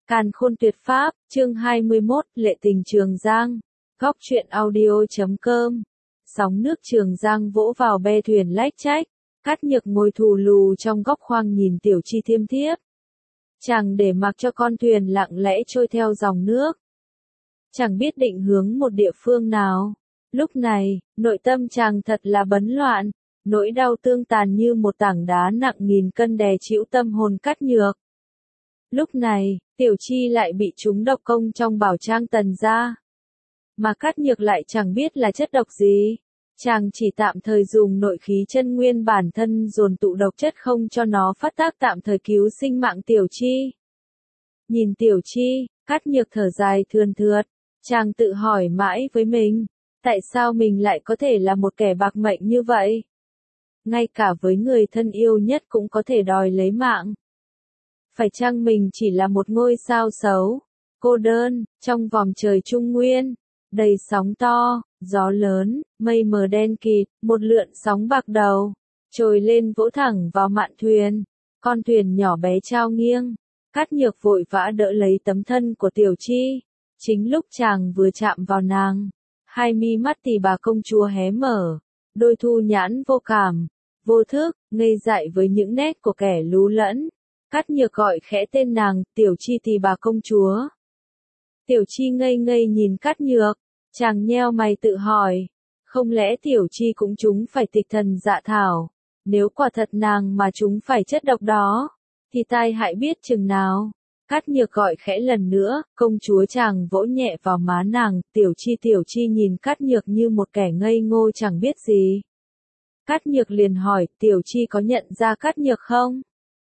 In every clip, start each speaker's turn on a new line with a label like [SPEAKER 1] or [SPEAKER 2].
[SPEAKER 1] Càn khôn tuyệt pháp, chương 21, Lệ tình Trường Giang. Góc truyện audio.com. Sóng nước Trường Giang vỗ vào be thuyền lách chách. Cát Nhược ngồi thù lù trong góc khoang nhìn Tiểu Chi thiêm thiếp. Chàng để mặc cho con thuyền lặng lẽ trôi theo dòng nước. Chẳng biết định hướng một địa phương nào. Lúc này, nội tâm chàng thật là bấn loạn. Nỗi đau tương tàn như một tảng đá nặng nghìn cân đè trĩu tâm hồn Cát Nhược. Lúc này, Tiểu Chi lại bị trúng độc công trong bảo trang Tần gia. Mà Cát Nhược lại chẳng biết là chất độc gì. Chàng chỉ tạm thời dùng nội khí chân nguyên bản thân dồn tụ độc chất không cho nó phát tác tạm thời cứu sinh mạng Tiểu Chi. Nhìn Tiểu Chi, Cát Nhược thở dài thườn thượt. Chàng tự hỏi mãi với mình, tại sao mình lại có thể là một kẻ bạc mệnh như vậy? Ngay cả với người thân yêu nhất cũng có thể đòi lấy mạng. Phải chăng mình chỉ là một ngôi sao xấu, cô đơn, trong vòng trời trung nguyên, đầy sóng to, gió lớn, mây mờ đen kịt, một lượn sóng bạc đầu, trồi lên vỗ thẳng vào mạn thuyền, con thuyền nhỏ bé trao nghiêng, Cát Nhược vội vã đỡ lấy tấm thân của Tiểu Chi, chính lúc chàng vừa chạm vào nàng, hai mi mắt Tỳ bà công chúa hé mở, đôi thu nhãn vô cảm, vô thức, ngây dại với những nét của kẻ lú lẫn. Cát Nhược gọi khẽ tên nàng, Tiểu Chi Tỳ bà công chúa. Tiểu Chi ngây ngây nhìn Cát Nhược, chàng nheo mày tự hỏi, không lẽ Tiểu Chi cũng trúng phải tịch thần dạ thảo, nếu quả thật nàng mà trúng phải chất độc đó, thì tai hại biết chừng nào. Cát Nhược gọi khẽ lần nữa, công chúa chàng vỗ nhẹ vào má nàng, Tiểu Chi nhìn Cát Nhược như một kẻ ngây ngô chẳng biết gì. Cát Nhược liền hỏi, Tiểu Chi có nhận ra Cát Nhược không?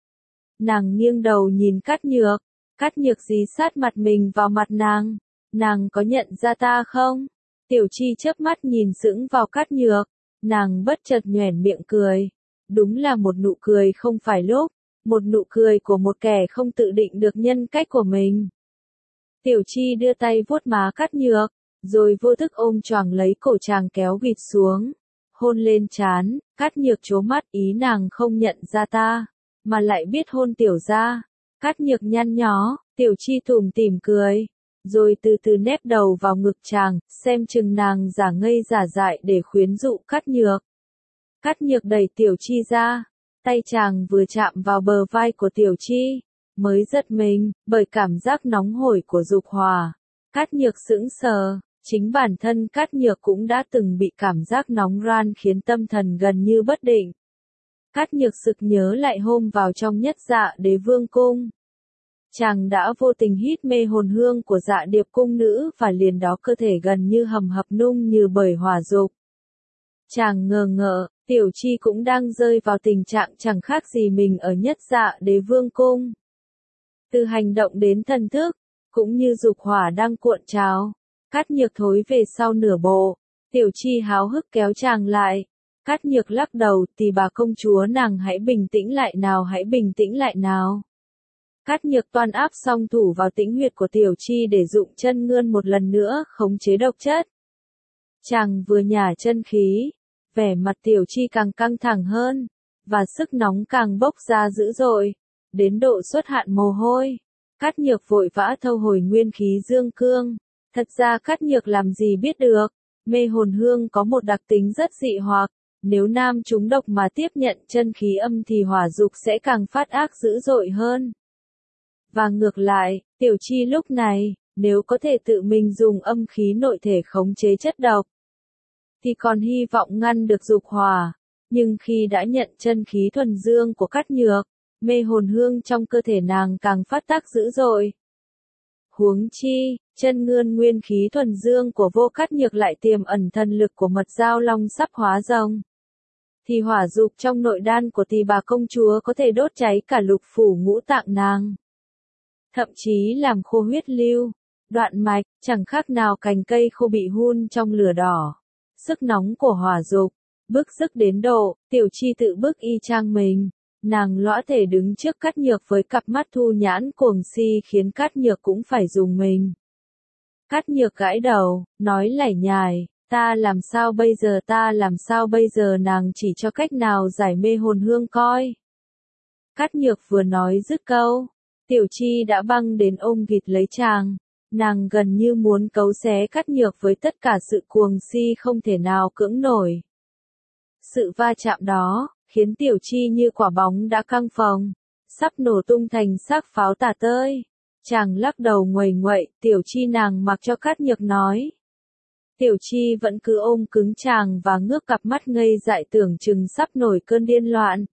[SPEAKER 1] Nàng nghiêng đầu nhìn Cát Nhược dí sát mặt mình vào mặt nàng có nhận ra ta không? Tiểu Chi chớp mắt nhìn sững vào Cát Nhược, nàng bất chợt nhoẻn miệng cười. Đúng là một nụ cười không phải lúc, một nụ cười của một kẻ không tự định được nhân cách của mình. Tiểu Chi đưa tay vuốt má Cát Nhược, rồi vô thức ôm choàng lấy cổ chàng kéo gịt xuống, hôn lên trán. Cát Nhược trố mắt, ý nàng không nhận ra ta, mà lại biết hôn tiểu gia. Cát Nhược nhăn nhó, Tiểu Chi tủm tỉm cười, rồi từ từ nép đầu vào ngực chàng, xem chừng nàng giả ngây giả dại để khuyến dụ Cát Nhược. Cát Nhược đẩy Tiểu Chi ra, tay chàng vừa chạm vào bờ vai của Tiểu Chi, mới giật mình, bởi cảm giác nóng hổi của dục hỏa. Cát Nhược sững sờ, chính bản thân Cát Nhược cũng đã từng bị cảm giác nóng ran khiến tâm thần gần như bất định. Cát Nhược sực nhớ lại hôm vào trong Nhất Dạ Đế Vương cung. Chàng đã vô tình hít mê hồn hương của Dạ Điệp cung nữ và liền đó cơ thể gần như hầm hập nung như bởi hỏa dục. Chàng ngờ ngợ, Tiểu Chi cũng đang rơi vào tình trạng chẳng khác gì mình ở Nhất Dạ Đế Vương cung. Từ hành động đến thần thức, cũng như dục hỏa đang cuộn trào, Cát Nhược thối về sau nửa bộ, Tiểu Chi háo hức kéo chàng lại. Cát Nhược lắc đầu, Tỳ bà công chúa nàng hãy bình tĩnh lại nào, hãy bình tĩnh lại nào. Cát Nhược toan áp song thủ vào tĩnh huyệt của Tiểu Chi để dụng chân ngươn một lần nữa khống chế độc chất. Chàng vừa nhả chân khí, vẻ mặt Tiểu Chi càng căng thẳng hơn, và sức nóng càng bốc ra dữ dội, đến độ xuất hạn mồ hôi. Cát Nhược vội vã thâu hồi nguyên khí dương cương. Thật ra Cát Nhược làm gì biết được, mê hồn hương có một đặc tính rất dị hoặc. Nếu nam trúng độc mà tiếp nhận chân khí âm thì hỏa dục sẽ càng phát ác dữ dội hơn. Và ngược lại, Tiểu Chi lúc này, nếu có thể tự mình dùng âm khí nội thể khống chế chất độc, thì còn hy vọng ngăn được dục hỏa. Nhưng khi đã nhận chân khí thuần dương của Cát Nhược, mê hồn hương trong cơ thể nàng càng phát tác dữ dội. Huống chi, chân ngươn nguyên khí thuần dương của Vô Cát Nhược lại tiềm ẩn thần lực của mật giao long sắp hóa rồng. Thì hỏa dục trong nội đan của Tỳ bà công chúa có thể đốt cháy cả lục phủ ngũ tạng nàng. Thậm chí làm khô huyết lưu, đoạn mạch, chẳng khác nào cành cây khô bị hun trong lửa đỏ. Sức nóng của hỏa dục, bức sức đến độ, Tiểu Chi tự bức y chang mình. Nàng lõa thể đứng trước Cát Nhược với cặp mắt thu nhãn cuồng si khiến Cát Nhược cũng phải dùng mình. Cát Nhược gãi đầu, nói lải nhải. Ta làm sao bây giờ nàng chỉ cho cách nào giải mê hồn hương coi. Cát Nhược vừa nói dứt câu, Tiểu Chi đã băng đến ôm ghịt lấy chàng. Nàng gần như muốn cấu xé Cát Nhược với tất cả sự cuồng si không thể nào cưỡng nổi. Sự va chạm đó, khiến Tiểu Chi như quả bóng đã căng phồng, sắp nổ tung thành xác pháo tả tơi. Chàng lắc đầu nguầy nguậy, Tiểu Chi nàng mặc cho Cát Nhược nói. Tiểu Chi vẫn cứ ôm cứng chàng và ngước cặp mắt ngây dại tưởng chừng sắp nổi cơn điên loạn.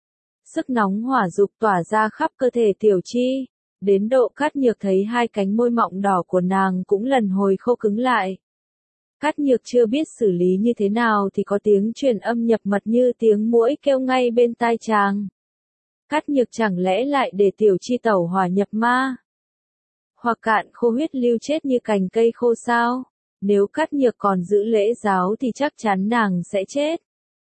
[SPEAKER 1] Sức nóng hỏa dục tỏa ra khắp cơ thể Tiểu Chi, đến độ Cát Nhược thấy hai cánh môi mọng đỏ của nàng cũng lần hồi khô cứng lại. Cát Nhược chưa biết xử lý như thế nào thì có tiếng truyền âm nhập mật như tiếng muỗi kêu ngay bên tai chàng. Cát Nhược chẳng lẽ lại để Tiểu Chi tẩu hỏa nhập ma? Hoặc cạn khô huyết lưu chết như cành cây khô sao? Nếu Cát Nhược còn giữ lễ giáo thì chắc chắn nàng sẽ chết.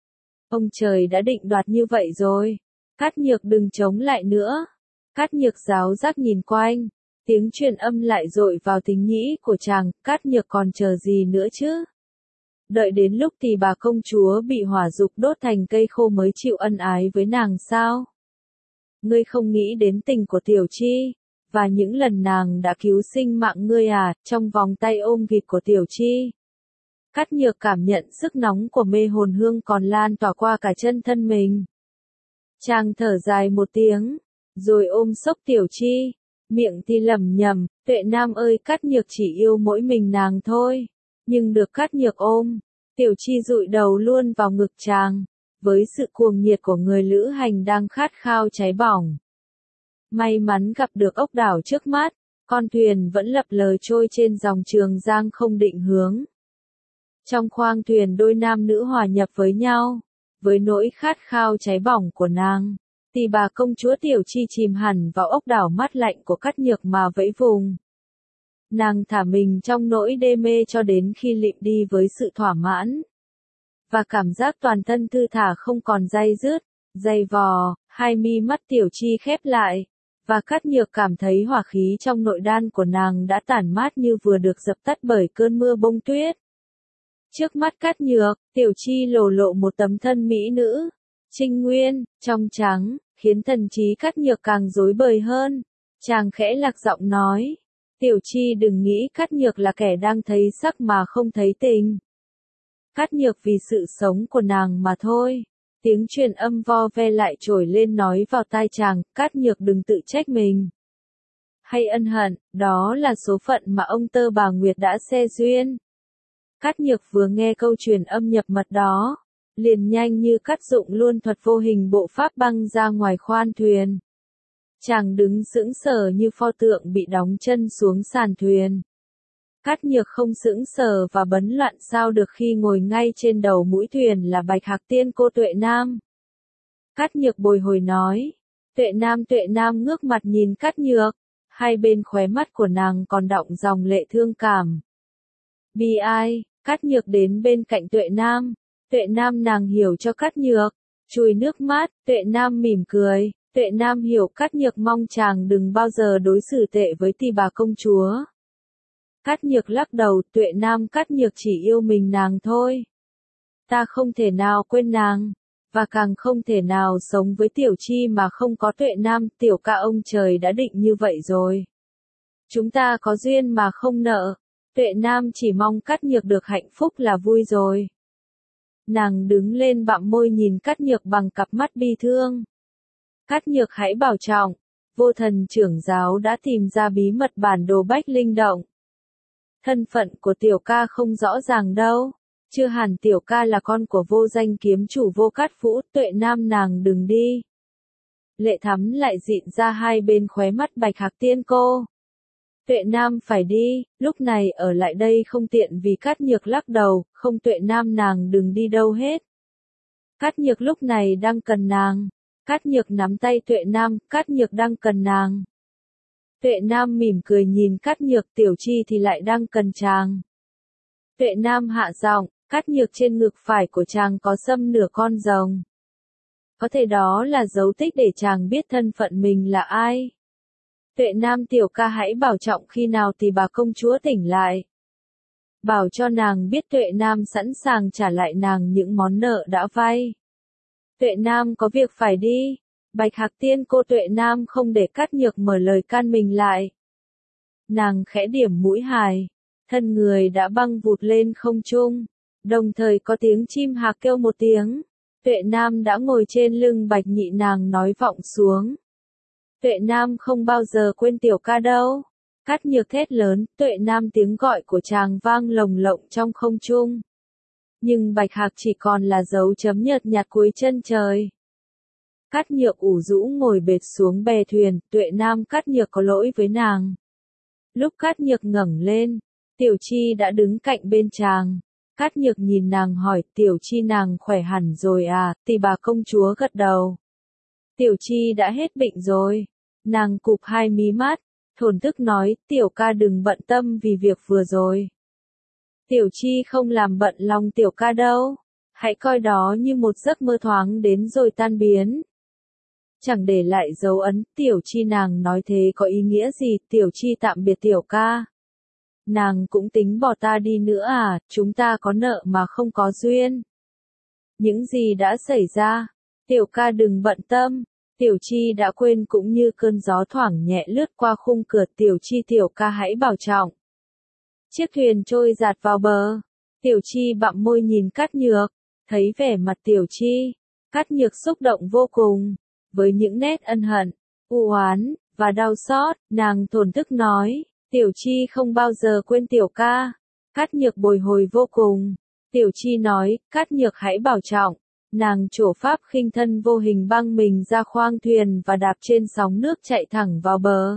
[SPEAKER 1] Ông trời đã định đoạt như vậy rồi. Cát Nhược đừng chống lại nữa. Cát Nhược giáo giác nhìn quanh. Tiếng truyền âm lại dội vào tính nhĩ của chàng. Cát Nhược còn chờ gì nữa chứ? Đợi đến lúc thì bà công chúa bị hỏa dục đốt thành cây khô mới chịu ân ái với nàng sao? Ngươi không nghĩ đến tình của Tiểu Chi, và những lần nàng đã cứu sinh mạng ngươi à, trong vòng tay ôm ghịt của Tiểu Chi. Cát Nhược cảm nhận sức nóng của mê hồn hương còn lan tỏa qua cả chân thân mình. Chàng thở dài một tiếng, rồi ôm xốc Tiểu Chi, miệng thì lẩm nhẩm, Tuệ Nam ơi, Cát Nhược chỉ yêu mỗi mình nàng thôi. Nhưng được Cát Nhược ôm, Tiểu Chi dụi đầu luôn vào ngực chàng, với sự cuồng nhiệt của người lữ hành đang khát khao cháy bỏng. May mắn gặp được ốc đảo trước mắt, con thuyền vẫn lập lờ trôi trên dòng Trường Giang không định hướng. Trong khoang thuyền đôi nam nữ hòa nhập với nhau, với nỗi khát khao cháy bỏng của nàng, thì bà công chúa Tiểu Chi chìm hẳn vào ốc đảo mát lạnh của Cát Nhược mà vẫy vùng. Nàng thả mình trong nỗi đê mê cho đến khi lịm đi với sự thỏa mãn. Và cảm giác toàn thân thư thả không còn day dứt, dày vò, hai mi mắt Tiểu Chi khép lại. Và Cát Nhược cảm thấy hỏa khí trong nội đan của nàng đã tản mát như vừa được dập tắt bởi cơn mưa bông tuyết. Trước mắt Cát Nhược, Tiểu Chi lộ lộ một tấm thân mỹ nữ, trinh nguyên, trong trắng, khiến thần trí Cát Nhược càng rối bời hơn. Chàng khẽ lạc giọng nói, Tiểu Chi đừng nghĩ Cát Nhược là kẻ đang thấy sắc mà không thấy tình. Cát Nhược vì sự sống của nàng mà thôi. Tiếng truyền âm vo ve lại trồi lên nói vào tai chàng, Cát Nhược đừng tự trách mình. Hay ân hận, đó là số phận mà ông Tơ bà Nguyệt đã xe duyên. Cát Nhược vừa nghe câu truyền âm nhập mật đó, liền nhanh như cắt dụng luôn thuật vô hình bộ pháp băng ra ngoài khoan thuyền. Chàng đứng sững sờ như pho tượng bị đóng chân xuống sàn thuyền. Cát Nhược không sững sờ và bấn loạn sao được khi ngồi ngay trên đầu mũi thuyền là Bạch Hạc Tiên cô Tuệ Nam. Cát Nhược bồi hồi nói. Tuệ Nam ngước mặt nhìn Cát Nhược. Hai bên khóe mắt của nàng còn đọng dòng lệ thương cảm. Bi ai, Cát Nhược đến bên cạnh Tuệ Nam. Tuệ Nam nàng hiểu cho Cát Nhược. Chùi nước mắt, Tuệ Nam mỉm cười. Tuệ Nam hiểu Cát Nhược mong chàng đừng bao giờ đối xử tệ với tỷ bà công chúa. Cát Nhược lắc đầu, Tuệ Nam Cát Nhược chỉ yêu mình nàng thôi. Ta không thể nào quên nàng, và càng không thể nào sống với Tiểu Chi mà không có Tuệ Nam, Tiểu ca ông trời đã định như vậy rồi. Chúng ta có duyên mà không nợ, Tuệ Nam chỉ mong Cát Nhược được hạnh phúc là vui rồi. Nàng đứng lên bặm môi nhìn Cát Nhược bằng cặp mắt bi thương. Cát Nhược hãy bảo trọng, Vô Thần trưởng giáo đã tìm ra bí mật bản đồ Bách Linh Động. Thân phận của Tiểu ca không rõ ràng đâu, chưa hẳn Tiểu ca là con của vô danh kiếm chủ Vô Cát Vũ, Tuệ Nam nàng đừng đi. Lệ thắm lại dịn ra hai bên khóe mắt Bạch Hạc Tiên cô. Tuệ Nam phải đi, lúc này ở lại đây không tiện vì Cát Nhược lắc đầu, không Tuệ Nam nàng đừng đi đâu hết. Cát Nhược lúc này đang cần nàng. Cát Nhược nắm tay Tuệ Nam, Cát Nhược đang cần nàng. Tuệ Nam mỉm cười nhìn Cát Nhược, Tiểu Chi thì lại đang cần chàng. Tuệ Nam hạ giọng, Cát Nhược trên ngực phải của chàng có xâm nửa con rồng. Có thể đó là dấu tích để chàng biết thân phận mình là ai. Tuệ Nam Tiểu ca hãy bảo trọng khi nào thì bà công chúa tỉnh lại. Bảo cho nàng biết Tuệ Nam sẵn sàng trả lại nàng những món nợ đã vay. Tuệ Nam có việc phải đi. Bạch Hạc Tiên cô Tuệ Nam không để Cát Nhược mở lời can mình lại. Nàng khẽ điểm mũi hài, thân người đã băng vụt lên không trung, đồng thời có tiếng chim hạc kêu một tiếng. Tuệ Nam đã ngồi trên lưng Bạch Nhị, nàng nói vọng xuống. Tuệ Nam không bao giờ quên tiểu ca đâu. Cát Nhược thét lớn, Tuệ Nam tiếng gọi của chàng vang lồng lộng trong không trung. Nhưng Bạch Hạc chỉ còn là dấu chấm nhợt nhạt cuối chân trời. Cát Nhược ủ rũ ngồi bệt xuống bè thuyền, Tuệ Nam Cát Nhược có lỗi với nàng. Lúc Cát Nhược ngẩng lên, Tiểu Chi đã đứng cạnh bên chàng. Cát Nhược nhìn nàng hỏi, Tiểu Chi nàng khỏe hẳn rồi à, tỷ bà công chúa gật đầu. Tiểu Chi đã hết bệnh rồi. Nàng cụp hai mí mắt, thổn thức nói, tiểu ca đừng bận tâm vì việc vừa rồi. Tiểu Chi không làm bận lòng tiểu ca đâu. Hãy coi đó như một giấc mơ thoáng đến rồi tan biến. Chẳng để lại dấu ấn, Tiểu Chi nàng nói thế có ý nghĩa gì, Tiểu Chi tạm biệt tiểu ca. Nàng cũng tính bỏ ta đi nữa à, chúng ta có nợ mà không có duyên. Những gì đã xảy ra, tiểu ca đừng bận tâm. Tiểu Chi đã quên cũng như cơn gió thoảng nhẹ lướt qua khung cửa, Tiểu Chi tiểu ca hãy bảo trọng. Chiếc thuyền trôi dạt vào bờ. Tiểu Chi bặm môi nhìn Cát Nhược, thấy vẻ mặt Tiểu Chi, Cát Nhược xúc động vô cùng, với những nét ân hận, u oán và đau xót, nàng thổn thức nói, Tiểu Chi không bao giờ quên tiểu ca. Cát Nhược bồi hồi vô cùng. Tiểu Chi nói, Cát Nhược hãy bảo trọng. Nàng trổ pháp khinh thân vô hình băng mình ra khoang thuyền và đạp trên sóng nước chạy thẳng vào bờ.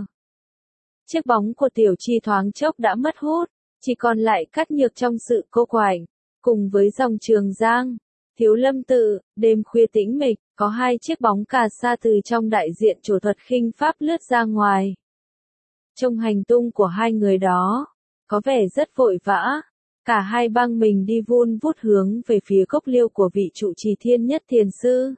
[SPEAKER 1] Chiếc bóng của Tiểu Chi thoáng chốc đã mất hút, chỉ còn lại Cát Nhược trong sự cô quạnh, cùng với dòng Trường Giang. Thiếu Lâm Tự, đêm khuya tĩnh mịch, có hai chiếc bóng cà sa từ trong đại diện chủ thuật khinh pháp lướt ra ngoài. Trong hành tung của hai người đó, có vẻ rất vội vã, cả hai băng mình đi vun vút hướng về phía cốc liêu của vị trụ trì Thiên Nhất Thiền Sư.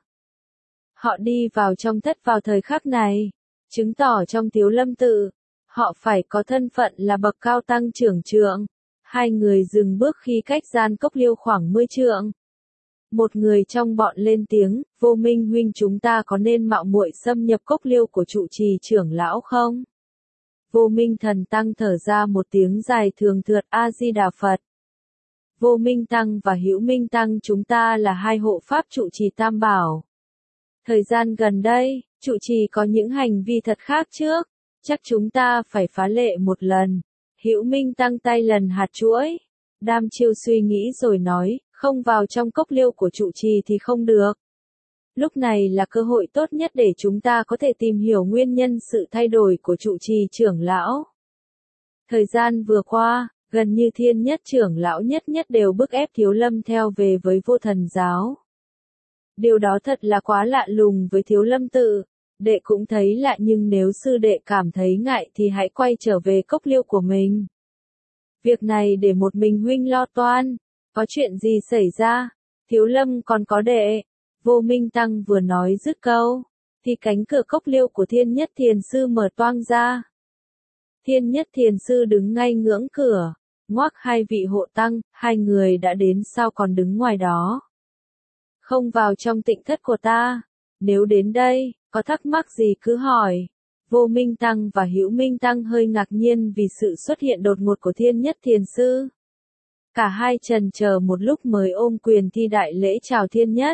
[SPEAKER 1] Họ đi vào trong thất vào thời khắc này, chứng tỏ trong Thiếu Lâm Tự, họ phải có thân phận là bậc cao tăng trưởng trượng. Hai người dừng bước khi cách gian cốc liêu khoảng 10 trượng. Một người trong bọn lên tiếng, Vô Minh huynh chúng ta có nên mạo muội xâm nhập cốc liêu của trụ trì trưởng lão không? Vô Minh thần tăng thở ra một tiếng dài thường thượt A-di-đà Phật. Vô Minh tăng và Hữu Minh tăng chúng ta là hai hộ pháp trụ trì Tam Bảo. Thời gian gần đây, trụ trì có những hành vi thật khác trước, chắc chúng ta phải phá lệ một lần. Hữu Minh tăng tay lần hạt chuỗi. Đam Chiêu suy nghĩ rồi nói, không vào trong cốc liêu của trụ trì thì không được. Lúc này là cơ hội tốt nhất để chúng ta có thể tìm hiểu nguyên nhân sự thay đổi của trụ trì trưởng lão. Thời gian vừa qua, gần như Thiên Nhất trưởng lão nhất đều bức ép Thiếu Lâm theo về với Vô Thần giáo. Điều đó thật là quá lạ lùng với Thiếu Lâm Tự. Đệ cũng thấy lạ, nhưng nếu sư đệ cảm thấy ngại thì hãy quay trở về cốc liêu của mình. Việc này để một mình huynh lo toan. Có chuyện gì xảy ra? Thiếu Lâm còn có đệ. Vô Minh tăng vừa nói dứt câu, thì cánh cửa cốc liêu của Thiên Nhất Thiền Sư mở toang ra. Thiên Nhất Thiền Sư đứng ngay ngưỡng cửa, ngoắc hai vị hộ tăng, hai người đã đến sao còn đứng ngoài đó? Không vào trong tịnh thất của ta. Nếu đến đây, có thắc mắc gì cứ hỏi. Vô Minh tăng và Hữu Minh tăng hơi ngạc nhiên vì sự xuất hiện đột ngột của Thiên Nhất Thiền Sư. Cả hai chần chờ một lúc mới ôm quyền thi đại lễ chào Thiên Nhất.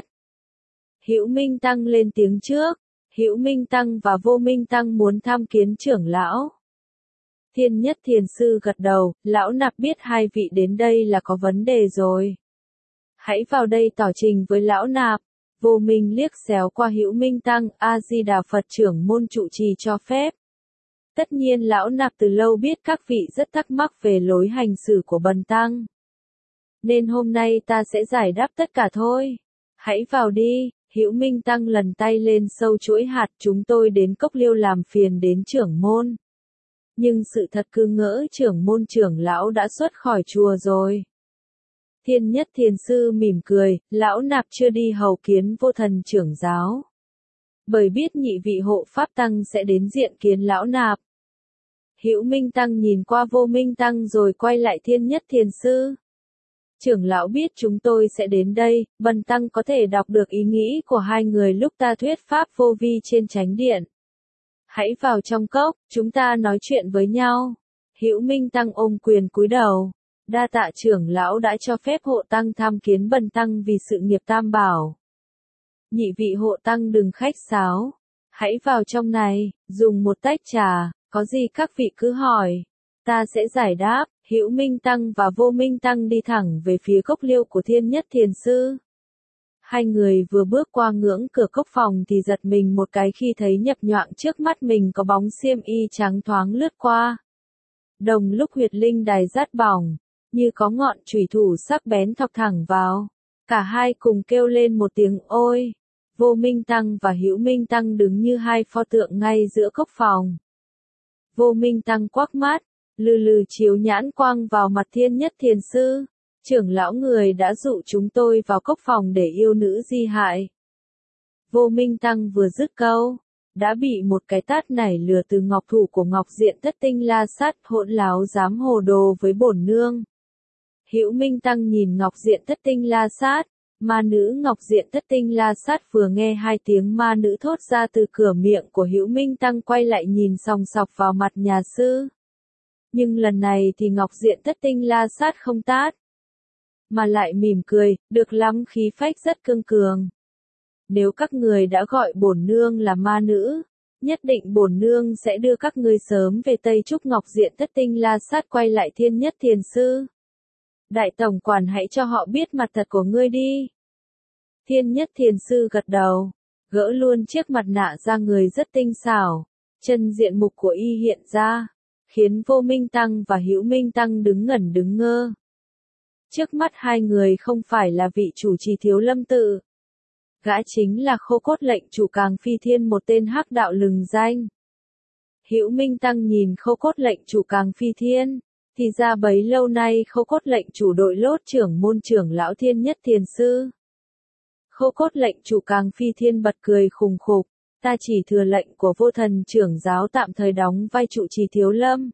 [SPEAKER 1] Hữu Minh tăng lên tiếng trước. Hữu Minh tăng và Vô Minh tăng muốn tham kiến trưởng lão. Thiên Nhất Thiền Sư gật đầu, lão nạp biết hai vị đến đây là có vấn đề rồi. Hãy vào đây tỏ trình với lão nạp. Vô Minh liếc xéo qua Hữu Minh tăng, A-di-đà Phật trưởng môn trụ trì cho phép. Tất nhiên lão nạp từ lâu biết các vị rất thắc mắc về lối hành xử của bần tăng. Nên hôm nay ta sẽ giải đáp tất cả thôi. Hãy vào đi. Hữu Minh tăng lần tay lên sâu chuỗi hạt, chúng tôi đến cốc liêu làm phiền đến trưởng môn. Nhưng sự thật cứ ngỡ trưởng môn trưởng lão đã xuất khỏi chùa rồi. Thiên Nhất Thiền Sư mỉm cười, lão nạp chưa đi hầu kiến Vô Thần trưởng giáo. Bởi biết nhị vị hộ pháp tăng sẽ đến diện kiến lão nạp. Hữu Minh tăng nhìn qua Vô Minh tăng rồi quay lại Thiên Nhất Thiền Sư. Trưởng lão biết chúng tôi sẽ đến đây, Bần tăng có thể đọc được ý nghĩ của hai người lúc ta thuyết pháp vô vi trên chánh điện. Hãy vào trong cốc, chúng ta nói chuyện với nhau. Hữu Minh Tăng ôm quyền cúi đầu. Đa tạ trưởng lão đã cho phép hộ tăng tham kiến Bần tăng vì sự nghiệp tam bảo. Nhị vị hộ tăng đừng khách sáo. Hãy vào trong này, dùng một tách trà, có gì các vị cứ hỏi. Ta sẽ giải đáp. Hữu Minh Tăng và Vô Minh Tăng đi thẳng về phía cốc liêu của Thiên Nhất Thiền Sư. Hai người vừa bước qua ngưỡng cửa cốc phòng thì giật mình một cái khi thấy nhập nhoạng trước mắt mình có bóng xiêm y trắng thoáng lướt qua. Đồng lúc huyệt linh đài rát bỏng, như có ngọn chủy thủ sắc bén thọc thẳng vào. Cả hai cùng kêu lên một tiếng ôi. Vô Minh Tăng và Hữu Minh Tăng đứng như hai pho tượng ngay giữa cốc phòng. Vô Minh Tăng quắc mắt, lừ lừ chiếu nhãn quang vào mặt Thiên Nhất Thiền Sư. Trưởng lão người đã dụ chúng tôi vào cốc phòng để yêu nữ di hại. Vô Minh Tăng vừa dứt câu, đã bị một cái tát nảy lửa từ ngọc thủ của Ngọc Diện Thất Tinh La Sát, hỗn láo dám hồ đồ với bổn nương. Hữu Minh Tăng nhìn Ngọc Diện Thất Tinh La Sát, ma nữ Ngọc Diện Thất Tinh La Sát vừa nghe hai tiếng ma nữ thốt ra từ cửa miệng của Hữu Minh Tăng quay lại nhìn sòng sọc vào mặt nhà sư. Nhưng lần này thì Ngọc Diện Thất Tinh La Sát không tát, mà lại mỉm cười, được lắm, khí phách rất cương cường. Nếu các người đã gọi bổn nương là ma nữ, nhất định bổn nương sẽ đưa các ngươi sớm về Tây Trúc. Ngọc Diện Thất Tinh La Sát quay lại Thiên Nhất Thiền Sư. Đại tổng quản hãy cho họ biết mặt thật của ngươi đi. Thiên Nhất Thiền Sư gật đầu, gỡ luôn chiếc mặt nạ ra, người rất tinh xảo, chân diện mục của y hiện ra, khiến Vô Minh Tăng và Hữu Minh Tăng đứng ngẩn đứng ngơ. Trước mắt hai người không phải là vị chủ trì Thiếu Lâm tự. Gã chính là Khô Cốt lệnh chủ Càng Phi Thiên, một tên hắc đạo lừng danh. Hữu Minh Tăng nhìn Khô Cốt lệnh chủ Càng Phi Thiên, thì ra bấy lâu nay Khô Cốt lệnh chủ đội lốt trưởng môn trưởng lão Thiên Nhất Thiền Sư. Khô Cốt lệnh chủ Càng Phi Thiên bật cười khùng khục, ta chỉ thừa lệnh của Vô Thần trưởng giáo tạm thời đóng vai trụ trì Thiếu Lâm.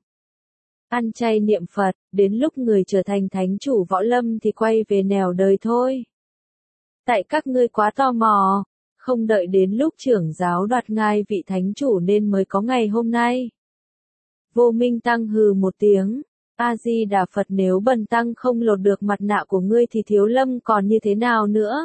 [SPEAKER 1] Ăn chay niệm Phật, đến lúc người trở thành thánh chủ võ lâm thì quay về nẻo đời thôi. Tại các ngươi quá tò mò, không đợi đến lúc trưởng giáo đoạt ngai vị thánh chủ nên mới có ngày hôm nay. Vô Minh Tăng hừ một tiếng, A-di Đà Phật, nếu Bần tăng không lột được mặt nạ của ngươi thì Thiếu Lâm còn như thế nào nữa?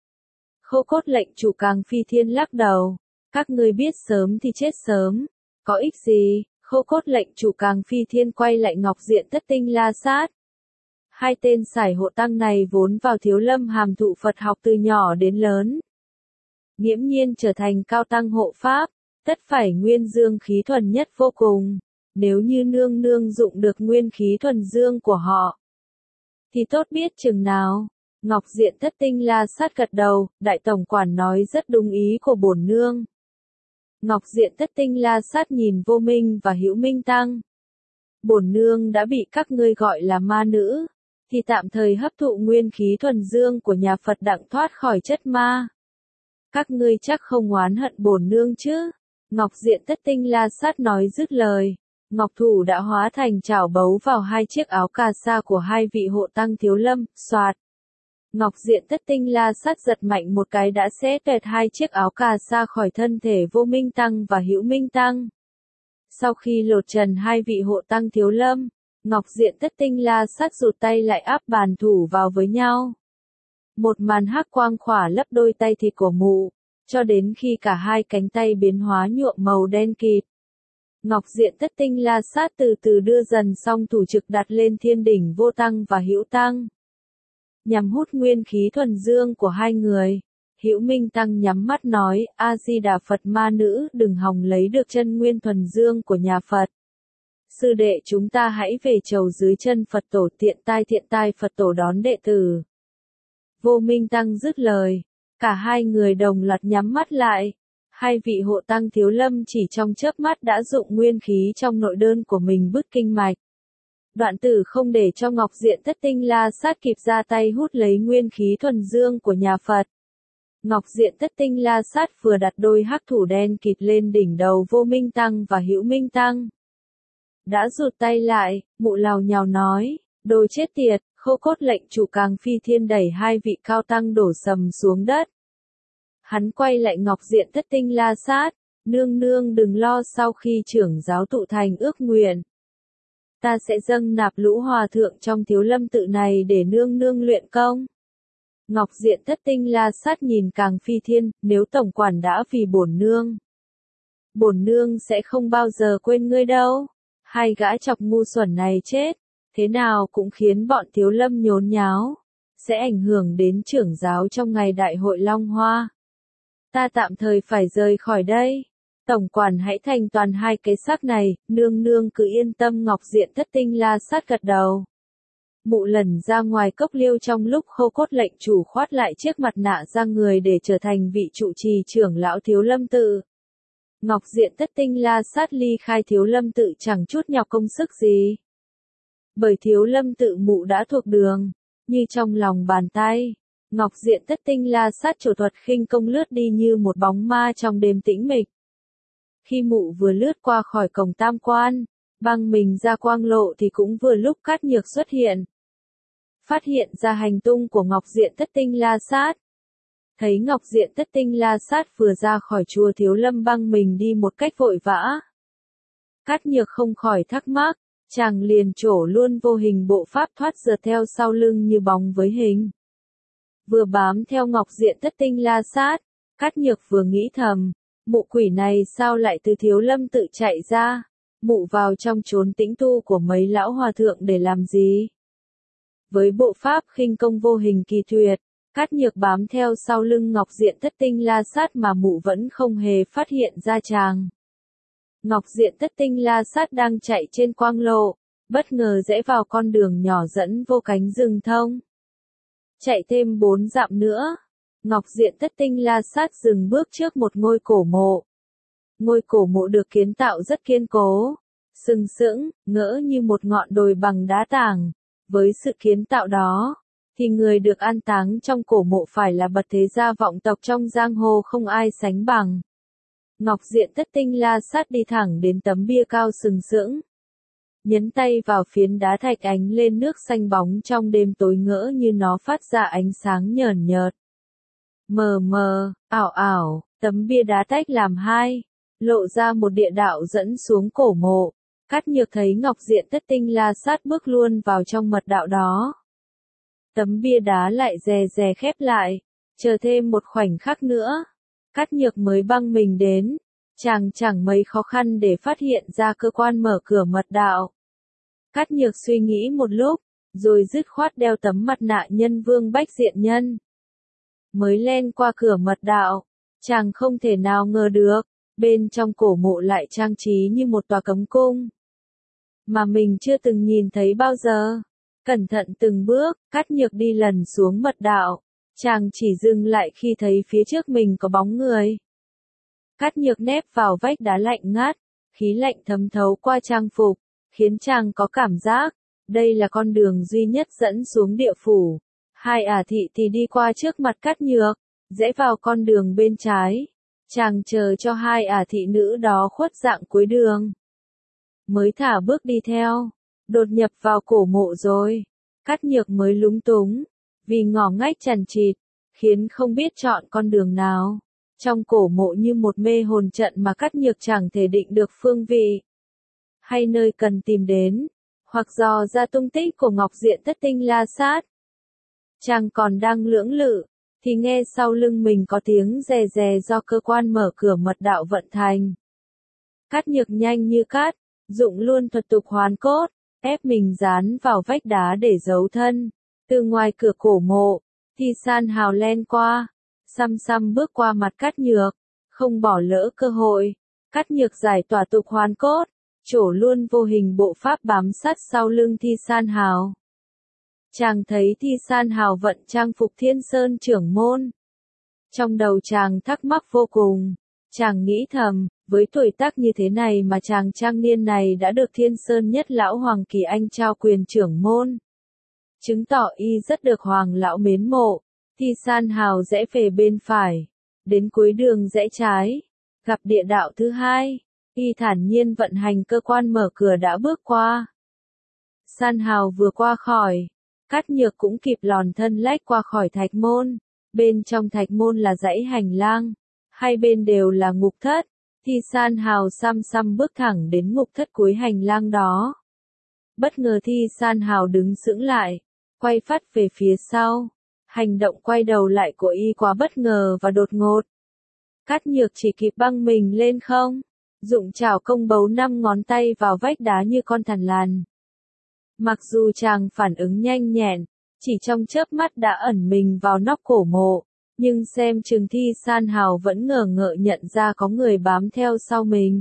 [SPEAKER 1] Khô Cốt lệnh chủ Càng Phi Thiên lắc đầu, các ngươi biết sớm thì chết sớm, có ích gì? Khô Cốt lệnh chủ Càng Phi Thiên quay lại Ngọc Diện Thất Tinh La Sát. Hai tên sải hộ tăng này vốn vào Thiếu Lâm hàm thụ Phật học từ nhỏ đến lớn. Nghiễm nhiên trở thành cao tăng hộ pháp, tất phải nguyên dương khí thuần nhất vô cùng. Nếu như nương nương dụng được nguyên khí thuần dương của họ, thì tốt biết chừng nào. Ngọc Diện Thất Tinh La Sát gật đầu, đại tổng quản nói rất đúng ý của bổn nương. Ngọc Diện Thất Tinh La Sát nhìn Vô Minh và Hữu Minh Tăng. Bổn nương đã bị các ngươi gọi là ma nữ, thì tạm thời hấp thụ nguyên khí thuần dương của nhà Phật đặng thoát khỏi chất ma. Các ngươi chắc không oán hận bổn nương chứ? Ngọc Diện Thất Tinh La Sát nói dứt lời, ngọc thủ đã hóa thành chảo bấu vào hai chiếc áo cà sa của hai vị hộ tăng Thiếu Lâm, xoạt. Ngọc Diện Thất Tinh La Sát giật mạnh một cái đã xé toẹt hai chiếc áo cà sa khỏi thân thể Vô Minh Tăng và Hữu Minh Tăng. Sau khi lột trần hai vị hộ tăng Thiếu Lâm, Ngọc Diện Thất Tinh La Sát rụt tay lại áp bàn thủ vào với nhau. Một màn hắc quang khỏa lấp đôi tay thịt của mụ, cho đến khi cả hai cánh tay biến hóa nhuộm màu đen kịt. Ngọc Diện Thất Tinh La Sát từ từ đưa dần song thủ trực đặt lên thiên đỉnh Vô Tăng và Hữu Tăng, nhằm hút nguyên khí thuần dương của hai người. Hữu Minh Tăng nhắm mắt nói, A-di Đà Phật, ma nữ đừng hòng lấy được chân nguyên thuần dương của nhà Phật. Sư đệ chúng ta hãy về chầu dưới chân Phật tổ, thiện tai Phật tổ đón đệ tử. Vô Minh Tăng dứt lời, cả hai người đồng loạt nhắm mắt lại. Hai vị hộ tăng Thiếu Lâm chỉ trong chớp mắt đã dụng nguyên khí trong nội đơn của mình bứt kinh mạch. Đoạn tử không để cho Ngọc Diện Thất Tinh La Sát kịp ra tay hút lấy nguyên khí thuần dương của nhà Phật. Ngọc Diện Thất Tinh La Sát vừa đặt đôi hắc thủ đen kịt lên đỉnh đầu Vô Minh Tăng và Hữu Minh Tăng. Đã rụt tay lại, mụ lào nhào nói, đồ chết tiệt, Khâu Cốt lệnh chủ Càng Phi Thiên đẩy hai vị cao tăng đổ sầm xuống đất. Hắn quay lại Ngọc Diện Thất Tinh La Sát, nương nương đừng lo, sau khi trưởng giáo tụ thành ước nguyện. Ta sẽ dâng nạp lũ hòa thượng trong Thiếu Lâm tự này để nương nương luyện công. Ngọc Diện Thất Tinh La Sát nhìn Càng Phi Thiên, nếu tổng quản đã vì bổn nương sẽ không bao giờ quên ngươi đâu. Hai gã chọc ngu xuẩn này chết, thế nào cũng khiến bọn Thiếu Lâm nhốn nháo, sẽ ảnh hưởng đến trưởng giáo trong ngày đại hội Long Hoa. Ta tạm thời phải rời khỏi đây. Tổng quản hãy thanh toàn hai cái xác này, nương nương cứ yên tâm. Ngọc Diện Thất Tinh La Sát gật đầu. Mụ lần ra ngoài cốc liêu trong lúc Khâu Cốt lệnh chủ khoát lại chiếc mặt nạ ra người để trở thành vị trụ trì trưởng lão Thiếu Lâm tự. Ngọc Diện Thất Tinh La Sát ly khai Thiếu Lâm tự chẳng chút nhọc công sức gì. Bởi Thiếu Lâm tự mụ đã thuộc đường, như trong lòng bàn tay. Ngọc Diện Thất Tinh La Sát trổ thuật khinh công lướt đi như một bóng ma trong đêm tĩnh mịch. Khi mụ vừa lướt qua khỏi cổng Tam Quan, băng mình ra quang lộ thì cũng vừa lúc Cát Nhược xuất hiện. Phát hiện ra hành tung của Ngọc Diện Thất Tinh La Sát. Thấy Ngọc Diện Thất Tinh La Sát vừa ra khỏi chùa Thiếu Lâm băng mình đi một cách vội vã. Cát Nhược không khỏi thắc mắc, chàng liền trổ luôn vô hình bộ pháp thoát giờ theo sau lưng như bóng với hình. Vừa bám theo Ngọc Diện Thất Tinh La Sát, Cát Nhược vừa nghĩ thầm, mụ quỷ này sao lại từ Thiếu Lâm tự chạy ra, mụ vào trong chốn tĩnh tu của mấy lão hòa thượng để làm gì? Với bộ pháp khinh công vô hình kỳ tuyệt, Cát Nhược bám theo sau lưng Ngọc Diện Thất Tinh La Sát mà mụ vẫn không hề phát hiện ra chàng. Ngọc Diện Thất Tinh La Sát đang chạy trên quang lộ, bất ngờ rẽ vào con đường nhỏ dẫn vô cánh rừng thông. Chạy thêm 4 dặm nữa, Ngọc Diện Thất Tinh La Sát dừng bước trước một ngôi cổ mộ. Ngôi cổ mộ được kiến tạo rất kiên cố, sừng sững, ngỡ như một ngọn đồi bằng đá tảng. Với sự kiến tạo đó, thì người được an táng trong cổ mộ phải là bậc thế gia vọng tộc trong giang hồ không ai sánh bằng. Ngọc Diện Thất Tinh La Sát đi thẳng đến tấm bia cao sừng sững. Nhấn tay vào phiến đá thạch ánh lên nước xanh bóng trong đêm tối ngỡ như nó phát ra ánh sáng nhờn nhợt. Mờ mờ, ảo ảo, tấm bia đá tách làm hai, lộ ra một địa đạo dẫn xuống cổ mộ. Cát Nhược thấy Ngọc Diện Thất Tinh La Sát bước luôn vào trong mật đạo đó. Tấm bia đá lại rè rè khép lại, chờ thêm một khoảnh khắc nữa. Cát Nhược mới băng mình đến, chàng chẳng mấy khó khăn để phát hiện ra cơ quan mở cửa mật đạo. Cát Nhược suy nghĩ một lúc, rồi dứt khoát đeo tấm mặt nạ nhân vương bách diện nhân. Mới len qua cửa mật đạo, chàng không thể nào ngờ được, bên trong cổ mộ lại trang trí như một tòa cấm cung. Mà mình chưa từng nhìn thấy bao giờ. Cẩn thận từng bước, Cát Nhược đi lần xuống mật đạo. Chàng chỉ dừng lại khi thấy phía trước mình có bóng người. Cát Nhược nép vào vách đá lạnh ngắt, khí lạnh thấm thấu qua trang phục, khiến chàng có cảm giác, đây là con đường duy nhất dẫn xuống địa phủ. Hai ả thị thì đi qua trước mặt Cát Nhược, rẽ vào con đường bên trái. Chàng chờ cho hai ả thị nữ đó khuất dạng cuối đường. Mới thả bước đi theo, đột nhập vào cổ mộ rồi. Cát Nhược mới lúng túng, vì ngỏ ngách chằn chịt, khiến không biết chọn con đường nào. Trong cổ mộ như một mê hồn trận mà Cát Nhược chẳng thể định được phương vị, hay nơi cần tìm đến, hoặc dò ra tung tích của Ngọc Diện Thất Tinh La Sát. Chàng còn đang lưỡng lự, thì nghe sau lưng mình có tiếng rè rè do cơ quan mở cửa mật đạo vận thành. Cát Nhược nhanh như cát, dụng luôn thuật tục hoàn cốt, ép mình dán vào vách đá để giấu thân. Từ ngoài cửa cổ mộ, Thi San Hào len qua, xăm xăm bước qua mặt Cát Nhược, không bỏ lỡ cơ hội. Cát Nhược giải tỏa tục hoàn cốt, trổ luôn vô hình bộ pháp bám sát sau lưng Thi San Hào. Chàng thấy Thi San Hào vận trang phục Thiên Sơn trưởng môn. Trong đầu chàng thắc mắc vô cùng, chàng nghĩ thầm, với tuổi tác như thế này mà chàng trang niên này đã được Thiên Sơn nhất lão Hoàng Kỳ Anh trao quyền trưởng môn. Chứng tỏ y rất được Hoàng lão mến mộ. Thi San Hào rẽ về bên phải, đến cuối đường rẽ trái, gặp địa đạo thứ hai, y thản nhiên vận hành cơ quan mở cửa đã bước qua. San Hào vừa qua khỏi, Cát Nhược cũng kịp lòn thân lách qua khỏi thạch môn. Bên trong thạch môn là dãy hành lang, hai bên đều là ngục thất. Thi San Hào xăm xăm bước thẳng đến ngục thất cuối hành lang đó. Bất ngờ Thi San Hào đứng sững lại, quay phát về phía sau. Hành động quay đầu lại của y quá bất ngờ và đột ngột. Cát Nhược chỉ kịp băng mình lên không, dụng chảo công bấu 5 ngón tay vào vách đá như con thằn lằn. Mặc dù chàng phản ứng nhanh nhẹn, chỉ trong chớp mắt đã ẩn mình vào nóc cổ mộ, nhưng xem chừng Thi San Hào vẫn ngờ ngợ nhận ra có người bám theo sau mình.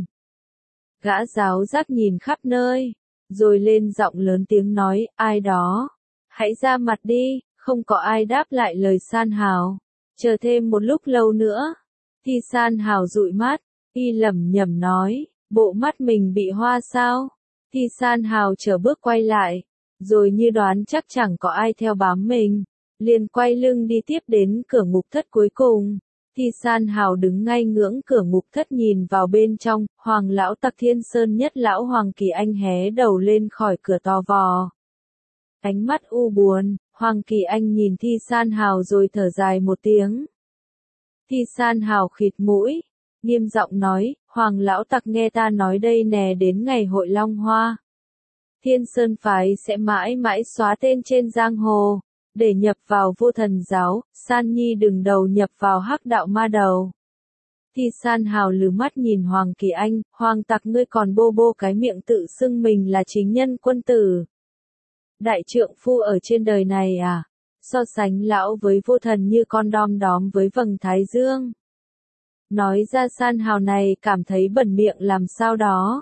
[SPEAKER 1] Gã giáo giác nhìn khắp nơi, rồi lên giọng lớn tiếng nói, ai đó? Hãy ra mặt đi, không có ai đáp lại lời San Hào. Chờ thêm một lúc lâu nữa. Thi San Hào dụi mắt, y lẩm nhẩm nói, bộ mắt mình bị hoa sao? Thi San Hào chờ bước quay lại, rồi như đoán chắc chẳng có ai theo bám mình, liền quay lưng đi tiếp đến cửa ngục thất cuối cùng. Thi San Hào đứng ngay ngưỡng cửa ngục thất nhìn vào bên trong, Hoàng lão tặc Thiên Sơn Nhất lão Hoàng Kỳ Anh hé đầu lên khỏi cửa to vò. Ánh mắt u buồn, Hoàng Kỳ Anh nhìn Thi San Hào rồi thở dài một tiếng. Thi San Hào khịt mũi, nghiêm giọng nói, Hoàng lão tặc nghe ta nói đây nè, đến ngày hội Long Hoa. Thiên Sơn phái sẽ mãi mãi xóa tên trên giang hồ, để nhập vào Vô Thần giáo, San Nhi đừng đầu nhập vào Hắc đạo ma đầu. Thi San Hào lừ mắt nhìn Hoàng Kỳ Anh, Hoàng tặc ngươi còn bô bô cái miệng tự xưng mình là chính nhân quân tử. Đại trượng phu ở trên đời này à? So sánh lão với Vô Thần như con đom đóm với vầng thái dương. Nói ra San Hào này cảm thấy bẩn miệng làm sao đó.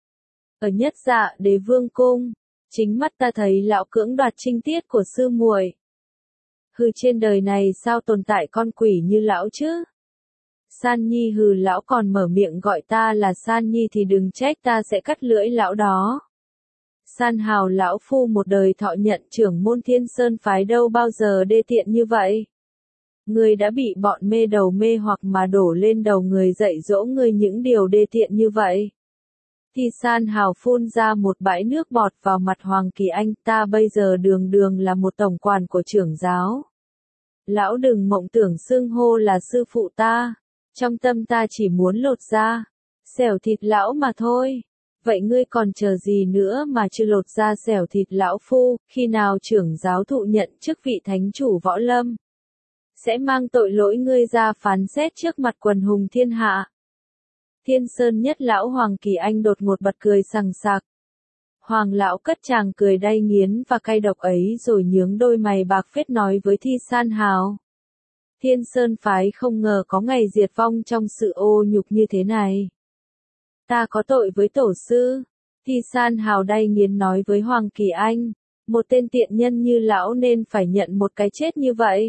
[SPEAKER 1] Ở Nhất Dạ Đế Vương cung, chính mắt ta thấy lão cưỡng đoạt trinh tiết của sư muội. Hừ, trên đời này sao tồn tại con quỷ như lão chứ? San Nhi hừ, lão còn mở miệng gọi ta là San Nhi thì đừng trách ta sẽ cắt lưỡi lão đó. San Hào lão phu một đời thọ nhận trưởng môn Thiên Sơn phái đâu bao giờ đê tiện như vậy. Ngươi đã bị bọn mê đầu mê hoặc mà đổ lên đầu người dạy dỗ ngươi những điều đê tiện như vậy. Thi San Hào phun ra một bãi nước bọt vào mặt Hoàng Kỳ Anh, ta bây giờ đường đường là một tổng quản của trưởng giáo. Lão đừng mộng tưởng xưng hô là sư phụ ta, trong tâm ta chỉ muốn lột da, xẻo thịt lão mà thôi. Vậy ngươi còn chờ gì nữa mà chưa lột da xẻo thịt lão phu, khi nào trưởng giáo thụ nhận chức vị thánh chủ võ lâm? Sẽ mang tội lỗi ngươi ra phán xét trước mặt quần hùng thiên hạ. Thiên Sơn Nhất lão Hoàng Kỳ Anh đột ngột bật cười sằng sặc. Hoàng lão cất tràng cười đay nghiến và cay độc ấy rồi nhướng đôi mày bạc phết nói với Thi San Hào. Thiên Sơn phái không ngờ có ngày diệt vong trong sự ô nhục như thế này. Ta có tội với tổ sư. Thi San Hào đay nghiến nói với Hoàng Kỳ Anh. Một tên tiện nhân như lão nên phải nhận một cái chết như vậy.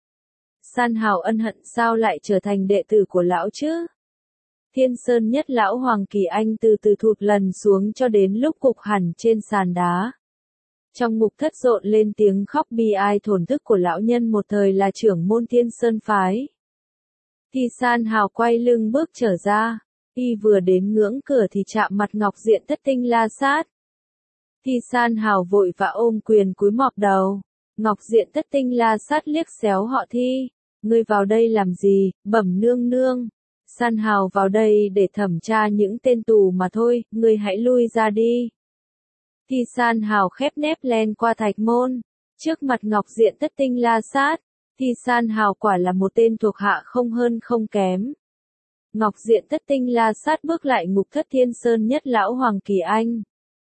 [SPEAKER 1] San Hào ân hận sao lại trở thành đệ tử của lão chứ? Thiên Sơn Nhất lão Hoàng Kỳ Anh từ từ thụt lần xuống cho đến lúc gục hẳn trên sàn đá. Trong ngục thất rộn lên tiếng khóc bi ai thổn thức của lão nhân một thời là trưởng môn Thiên Sơn phái. Thi San Hào quay lưng bước trở ra, y vừa đến ngưỡng cửa thì chạm mặt Ngọc Diện Thất Tinh La Sát. Thi San Hào vội vã ôm quyền cúi mọp đầu. Ngọc Diện Thất Tinh La Sát liếc xéo họ Thi, ngươi vào đây làm gì, bẩm nương nương. San Hào vào đây để thẩm tra những tên tù mà thôi, ngươi hãy lui ra đi. Thi San Hào khép nép len qua thạch môn, trước mặt Ngọc Diện Thất Tinh La Sát. Thi San Hào quả là một tên thuộc hạ không hơn không kém. Ngọc Diện Thất Tinh La Sát bước lại ngục thất Thiên Sơn Nhất lão Hoàng Kỳ Anh.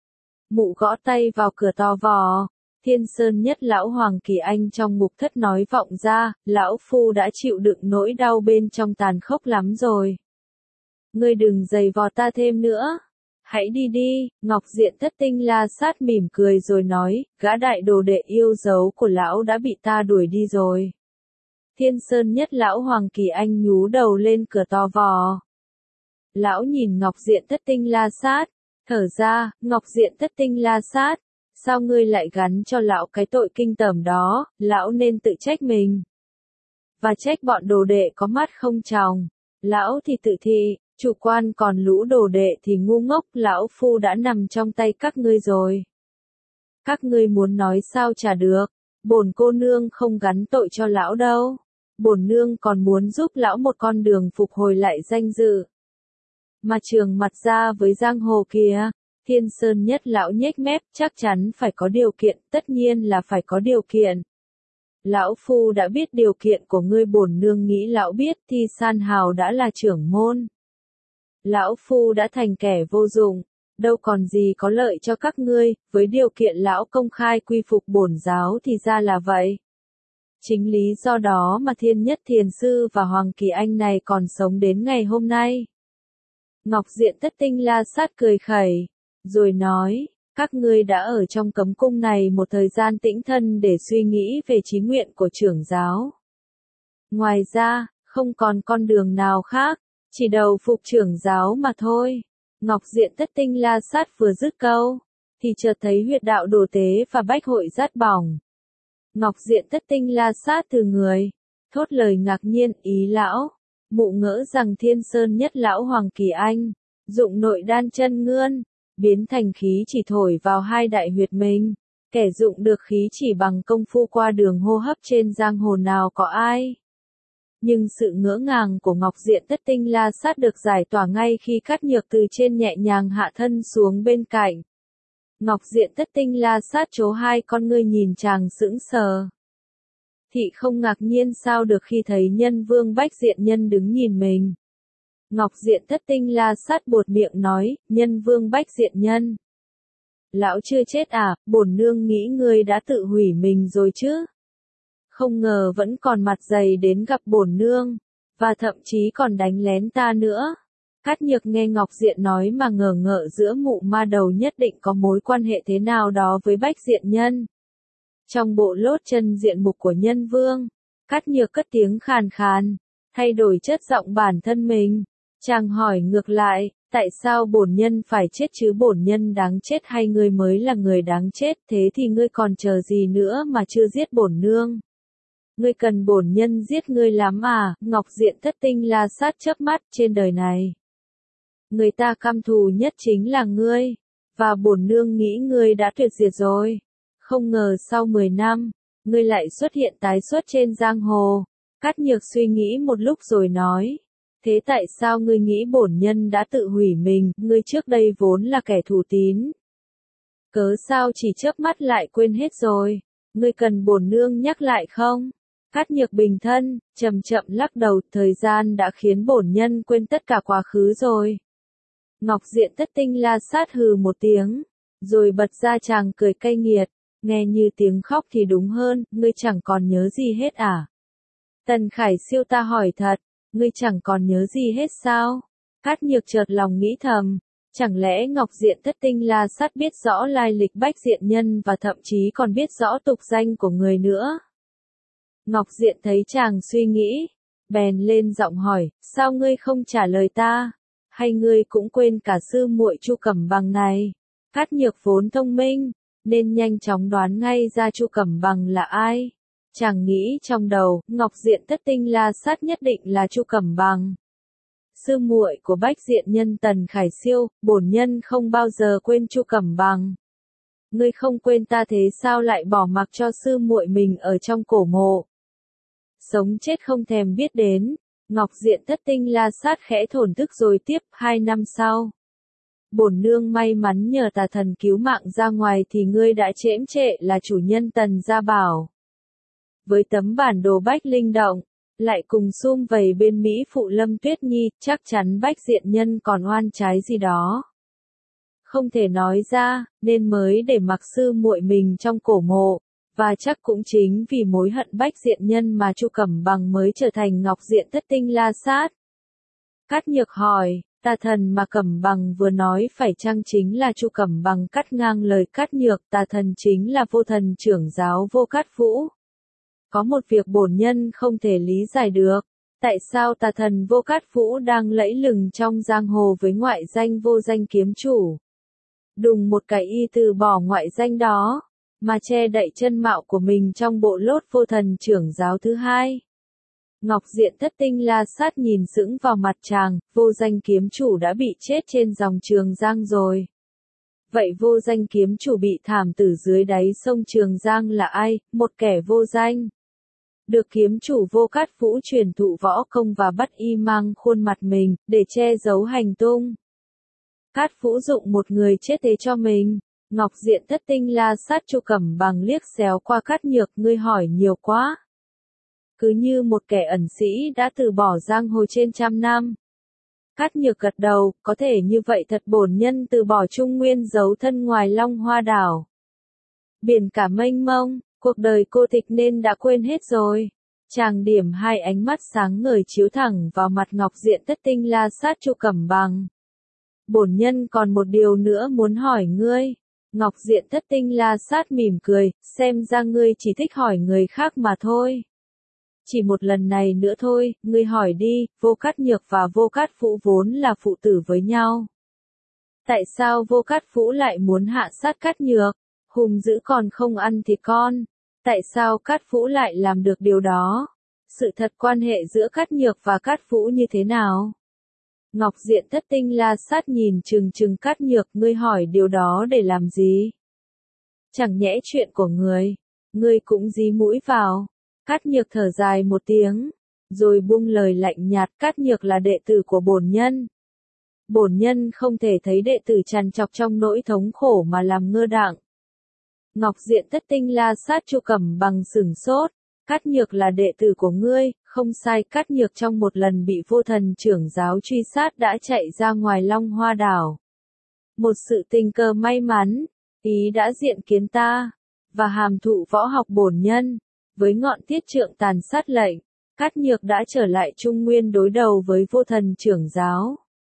[SPEAKER 1] Mụ gõ tay vào cửa to vò. Thiên Sơn Nhất lão Hoàng Kỳ Anh trong ngục thất nói vọng ra, lão phu đã chịu đựng nỗi đau bên trong tàn khốc lắm rồi. Ngươi đừng giày vò ta thêm nữa. Hãy đi đi. Ngọc Diện Thất Tinh La Sát mỉm cười rồi nói, gã đại đồ đệ yêu dấu của lão đã bị ta đuổi đi rồi. Thiên Sơn Nhất lão Hoàng Kỳ Anh nhú đầu lên cửa to vò. Lão nhìn Ngọc Diện Thất Tinh La Sát, thở ra, Ngọc Diện Thất Tinh La Sát, sao ngươi lại gắn cho lão cái tội kinh tởm đó, lão nên tự trách mình. Và trách bọn đồ đệ có mắt không tròng. Lão thì tự thị, chủ quan, còn lũ đồ đệ thì ngu ngốc, lão phu đã nằm trong tay các ngươi rồi. Các ngươi muốn nói sao chả được, Bổn cô nương không gắn tội cho lão đâu. Bổn nương còn muốn giúp lão một con đường phục hồi lại danh dự. Mà trường mặt ra với giang hồ kìa. Thiên Sơn Nhất lão nhếch mép, chắc chắn phải có điều kiện, tất nhiên là phải có điều kiện. Lão phu đã biết điều kiện của ngươi, bổn nương nghĩ lão biết thì San Hào đã là trưởng môn. Lão phu đã thành kẻ vô dụng, đâu còn gì có lợi cho các ngươi, với điều kiện lão công khai quy phục bổn giáo thì ra là vậy. Chính lý do đó mà Thiên Nhất Thiền Sư và Hoàng Kỳ Anh này còn sống đến ngày hôm nay. Ngọc Diện Tất Tinh La Sát cười khẩy, rồi nói, các ngươi đã ở trong cấm cung này một thời gian tĩnh thân để suy nghĩ về chí nguyện của trưởng giáo. Ngoài ra, không còn con đường nào khác, chỉ đầu phục trưởng giáo mà thôi. Ngọc Diện Tất Tinh La Sát vừa dứt câu, thì chợt thấy huyệt đạo Đồ Tế và Bách Hội rát bỏng. Ngọc Diện Tất Tinh La Sát từ người, thốt lời ngạc nhiên, ý lão, mụ ngỡ rằng Thiên Sơn Nhất lão Hoàng Kỳ Anh, dụng nội đan chân ngươn, biến thành khí chỉ thổi vào hai đại huyệt mình. Kẻ dụng được khí chỉ bằng công phu qua đường hô hấp trên giang hồ nào có ai. Nhưng sự ngỡ ngàng của Ngọc Diện Tất Tinh La Sát được giải tỏa ngay khi Cát Nhược từ trên nhẹ nhàng hạ thân xuống bên cạnh. Ngọc Diện Tất Tinh La Sát chố hai con ngươi nhìn chàng sững sờ. Thị không ngạc nhiên sao được khi thấy Nhân Vương Bách Diện Nhân đứng nhìn mình. Ngọc Diện Tất Tinh La Sát buột miệng nói, Nhân Vương Bách Diện Nhân. Lão chưa chết à, bổn nương nghĩ ngươi đã tự hủy mình rồi chứ. Không ngờ vẫn còn mặt dày đến gặp bổn nương, và thậm chí còn đánh lén ta nữa. Cát Nhược nghe Ngọc Diện nói mà ngờ ngợ giữa mụ ma đầu nhất định có mối quan hệ thế nào đó với Bách Diện Nhân. Trong bộ lốt chân diện mục của Nhân Vương, Cát Nhược cất tiếng khàn khàn, thay đổi chất giọng bản thân mình. Chàng hỏi ngược lại, tại sao bổn nhân phải chết chứ, bổn nhân đáng chết hay ngươi mới là người đáng chết, thế thì ngươi còn chờ gì nữa mà chưa giết bổn nương? Ngươi cần bổn nhân giết ngươi lắm à? Ngọc Diện Tất Tinh La Sát chớp mắt, trên đời này. Người ta căm thù nhất chính là ngươi, và bổn nương nghĩ ngươi đã tuyệt diệt rồi. Không ngờ sau 10 năm, ngươi lại xuất hiện tái xuất trên giang hồ. Cát Nhược suy nghĩ một lúc rồi nói. Thế tại sao ngươi nghĩ bổn nhân đã tự hủy mình, ngươi trước đây vốn là kẻ thù tín. Cớ sao chỉ chớp mắt lại quên hết rồi, ngươi cần bổn nương nhắc lại không? Cát Nhược bình thân, chậm chậm lắc đầu, thời gian đã khiến bổn nhân quên tất cả quá khứ rồi. Ngọc Diện Tất Tinh La Sát hừ một tiếng, rồi bật ra chàng cười cay nghiệt, nghe như tiếng khóc thì đúng hơn, ngươi chẳng còn nhớ gì hết à? Tần Khải Siêu ta hỏi thật. Ngươi chẳng còn nhớ gì hết sao? Cát Nhược chợt lòng nghĩ thầm, chẳng lẽ Ngọc Diện Tất Tinh La Sát biết rõ lai lịch Bách Diện Nhân và thậm chí còn biết rõ tục danh của người nữa? Ngọc Diện thấy chàng suy nghĩ, bèn lên giọng hỏi, sao ngươi không trả lời ta? Hay ngươi cũng quên cả sư muội Chu Cẩm Bằng này? Cát Nhược vốn thông minh, nên nhanh chóng đoán ngay ra Chu Cẩm Bằng là ai. Chàng nghĩ trong đầu, Ngọc Diện Tất Tinh La Sát nhất định là Chu Cẩm Bằng. Sư muội của Bách Diện Nhân Tần Khải Siêu, bổn nhân không bao giờ quên Chu Cẩm Bằng. Ngươi không quên ta thế sao lại bỏ mặc cho sư muội mình ở trong cổ mộ? Sống chết không thèm biết đến. Ngọc Diện Tất Tinh La Sát khẽ thổn thức rồi tiếp, 2 năm sau. Bổn nương may mắn nhờ tà thần cứu mạng ra ngoài thì ngươi đã trễm trệ là chủ nhân Tần Gia Bảo. Với tấm bản đồ Bách Linh Động, lại cùng sum vầy bên Mỹ phụ Lâm Tuyết Nhi, chắc chắn Bách Diện Nhân còn oan trái gì đó. Không thể nói ra, nên mới để mặc sư muội mình trong cổ mộ, và chắc cũng chính vì mối hận Bách Diện Nhân mà Chu Cẩm Bằng mới trở thành Ngọc Diện Tất Tinh La Sát. Cát Nhược hỏi, tà thần mà Cẩm Bằng vừa nói phải chăng chính là Chu Cẩm Bằng? Cắt ngang lời Cát Nhược, tà thần chính là vô thần trưởng giáo Vô Cát Vũ. Có một việc bổn nhân không thể lý giải được, tại sao tà thần Vô Cát Vũ đang lẫy lừng trong giang hồ với ngoại danh Vô Danh Kiếm Chủ. Đùng một cái y từ bỏ ngoại danh đó, mà che đậy chân mạo của mình trong bộ lốt vô thần trưởng giáo thứ hai. Ngọc Diện Tất Tinh La Sát nhìn sững vào mặt chàng, Vô Danh Kiếm Chủ đã bị chết trên dòng Trường Giang rồi. Vậy vô danh kiếm chủ bị thảm tử dưới đáy sông Trường Giang là ai? Một kẻ vô danh. Được kiếm chủ Vô Cát Vũ truyền thụ võ công và bắt y mang khuôn mặt mình, để che giấu hành tung. Cát Vũ dụng một người chết thế cho mình. Ngọc Diện Thất Tinh La Sát Chu Cẩm Bằng liếc xéo qua Cát Nhược, ngươi hỏi nhiều quá. Cứ như một kẻ ẩn sĩ đã từ bỏ giang hồ trên trăm năm. Cát Nhược gật đầu, có thể như vậy thật, bổn nhân từ bỏ Trung Nguyên giấu thân ngoài Long Hoa đảo. Biển cả mênh mông, cuộc đời cô tịch nên đã quên hết rồi. Chàng điểm hai ánh mắt sáng ngời chiếu thẳng vào mặt Ngọc Diện Thất Tinh La Sát Chu Cẩm Bằng. Bổn nhân còn một điều nữa muốn hỏi ngươi. Ngọc Diện Thất Tinh La Sát mỉm cười, xem ra ngươi chỉ thích hỏi người khác mà thôi. Chỉ một lần này nữa thôi, ngươi hỏi đi, Vô Cát Nhược và Vô Cát Vũ vốn là phụ tử với nhau. Tại sao Vô Cát Vũ lại muốn hạ sát Cát Nhược? Hùng dữ còn không ăn thịt con. Tại sao Cát Vũ lại làm được điều đó? Sự thật quan hệ giữa Cát Nhược và Cát Vũ như thế nào? Ngọc Diện Thất Tinh La Sát nhìn chừng chừng Cát Nhược, ngươi hỏi điều đó để làm gì? Chẳng nhẽ chuyện của ngươi cũng dí mũi vào. Cát Nhược thở dài một tiếng, rồi buông lời lạnh nhạt, Cát Nhược là đệ tử của bổn nhân. Bổn nhân không thể thấy đệ tử trằn trọc trong nỗi thống khổ mà làm ngơ đặng. Ngọc Diện Thất Tinh La Sát Chu Cẩm Bằng sửng sốt, Cát Nhược là đệ tử của ngươi, không sai. Cát Nhược trong một lần bị Vô Thần trưởng giáo truy sát đã chạy ra ngoài Long Hoa đảo. Một sự tình cờ may mắn, ý đã diện kiến ta, và hàm thụ võ học bổn nhân. Với ngọn thiết trượng tàn sát lệnh, Cát Nhược đã trở lại Trung Nguyên đối đầu với Vô Thần trưởng giáo.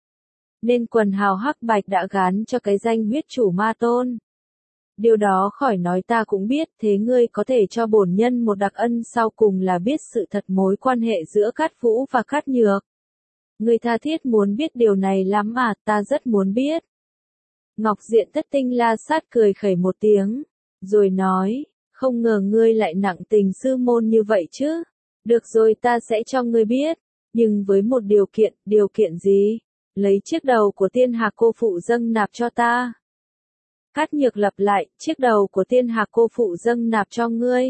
[SPEAKER 1] Nên quần hào hắc bạch đã gán cho cái danh huyết chủ ma tôn. Điều đó khỏi nói ta cũng biết, thế ngươi có thể cho bổn nhân một đặc ân sau cùng là biết sự thật mối quan hệ giữa Cát Vũ và Cát Nhược. Ngươi tha thiết muốn biết điều này lắm à, ta rất muốn biết. Ngọc Diện Thất Tinh La Sát cười khẩy một tiếng, rồi nói, không ngờ ngươi lại nặng tình sư môn như vậy chứ. Được rồi, ta sẽ cho ngươi biết, nhưng với một điều kiện gì? Lấy chiếc đầu của Tiên Hạc cô phụ dâng nạp cho ta. Cát Nhược lặp lại, chiếc đầu của Tiên Hạc cô phụ dâng nạp cho ngươi.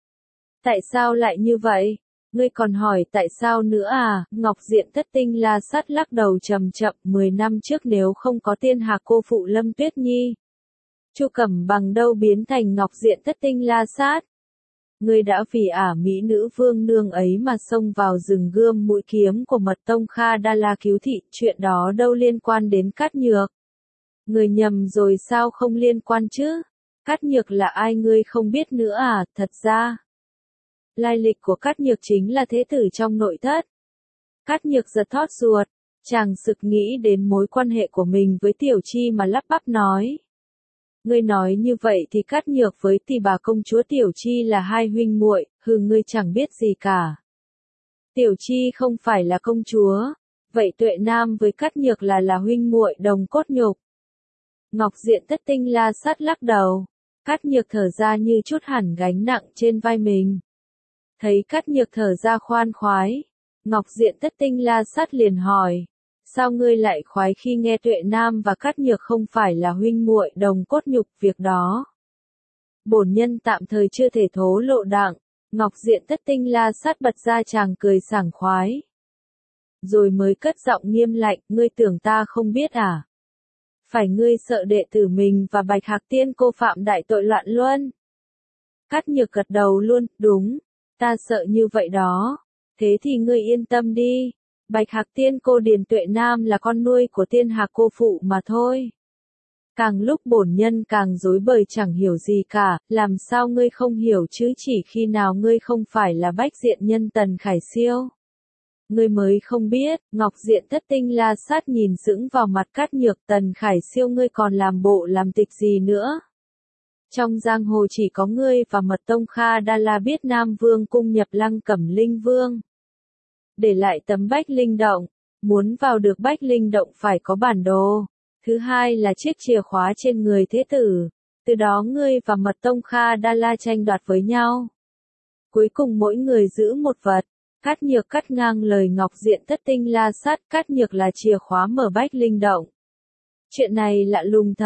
[SPEAKER 1] Tại sao lại như vậy? Ngươi còn hỏi tại sao nữa à? Ngọc Diện Thất Tinh La Sát lắc đầu chậm chậm, 10 năm trước nếu không có Tiên Hạc cô phụ Lâm Tuyết Nhi, Chu Cẩm Bằng đâu biến thành Ngọc Diện Thất Tinh La Sát. Ngươi đã vì mỹ nữ vương nương ấy mà xông vào rừng gươm mũi kiếm của Mật Tông Kha Đa La cứu thị, chuyện đó đâu liên quan đến Cát Nhược. Ngươi nhầm rồi, sao không liên quan chứ? Cát Nhược là ai ngươi không biết nữa à? Thật ra, lai lịch của Cát Nhược chính là thế tử trong nội thất. Cát Nhược giật thót ruột, chàng sực nghĩ đến mối quan hệ của mình với Tiểu Chi mà lắp bắp nói. Ngươi nói như vậy thì Cát Nhược với tỷ bà công chúa Tiểu Chi là hai huynh muội, ngươi chẳng biết gì cả. Tiểu Chi không phải là công chúa, vậy Tuệ Nam với Cát Nhược là huynh muội đồng cốt nhục. Ngọc Diện Thất Tinh La Sát lắc đầu, Cát Nhược thở ra như chút hẳn gánh nặng trên vai mình. Thấy Cát Nhược thở ra khoan khoái, Ngọc Diện Thất Tinh La Sát liền hỏi, sao ngươi lại khoái khi nghe Tuệ Nam và Cát Nhược không phải là huynh muội đồng cốt nhục? Việc đó bổn nhân tạm thời chưa thể thố lộ đặng. Ngọc Diện Thất Tinh La Sát bật ra chàng cười sảng khoái, rồi mới cất giọng nghiêm lạnh, ngươi tưởng ta không biết à? Phải ngươi sợ đệ tử mình và Bạch Hạc Tiên cô phạm đại tội loạn luân? Cát Nhược gật đầu luôn, đúng, ta sợ như vậy đó. Thế thì ngươi yên tâm đi, Bạch Hạc Tiên cô Điền Tuệ Nam là con nuôi của Tiên Hạc cô phụ mà thôi. Càng lúc bổn nhân càng rối bời chẳng hiểu gì cả, làm sao ngươi không hiểu chứ? Chỉ khi nào ngươi không phải là Bách Diện nhân Tần Khải Siêu, ngươi mới không biết. Ngọc Diện Thất Tinh La Sát nhìn sững vào mặt Cát Nhược, Tần Khải Siêu ngươi còn làm bộ làm tịch gì nữa? Trong giang hồ chỉ có ngươi và Mật Tông Kha Đa La biết Nam Vương cung nhập Lăng Cẩm Linh Vương để lại tấm Bách Linh Động, muốn vào được Bách Linh Động phải có bản đồ. Thứ hai là chiếc chìa khóa trên người thế tử, từ đó ngươi và Mật Tông Kha Đa La tranh đoạt với nhau. Cuối cùng mỗi người giữ một vật. Cát Nhược cắt ngang lời Ngọc Diện Thất Tinh La Sát, Cát Nhược là chìa khóa mở Bách Linh Động. Chuyện này lạ lùng thật,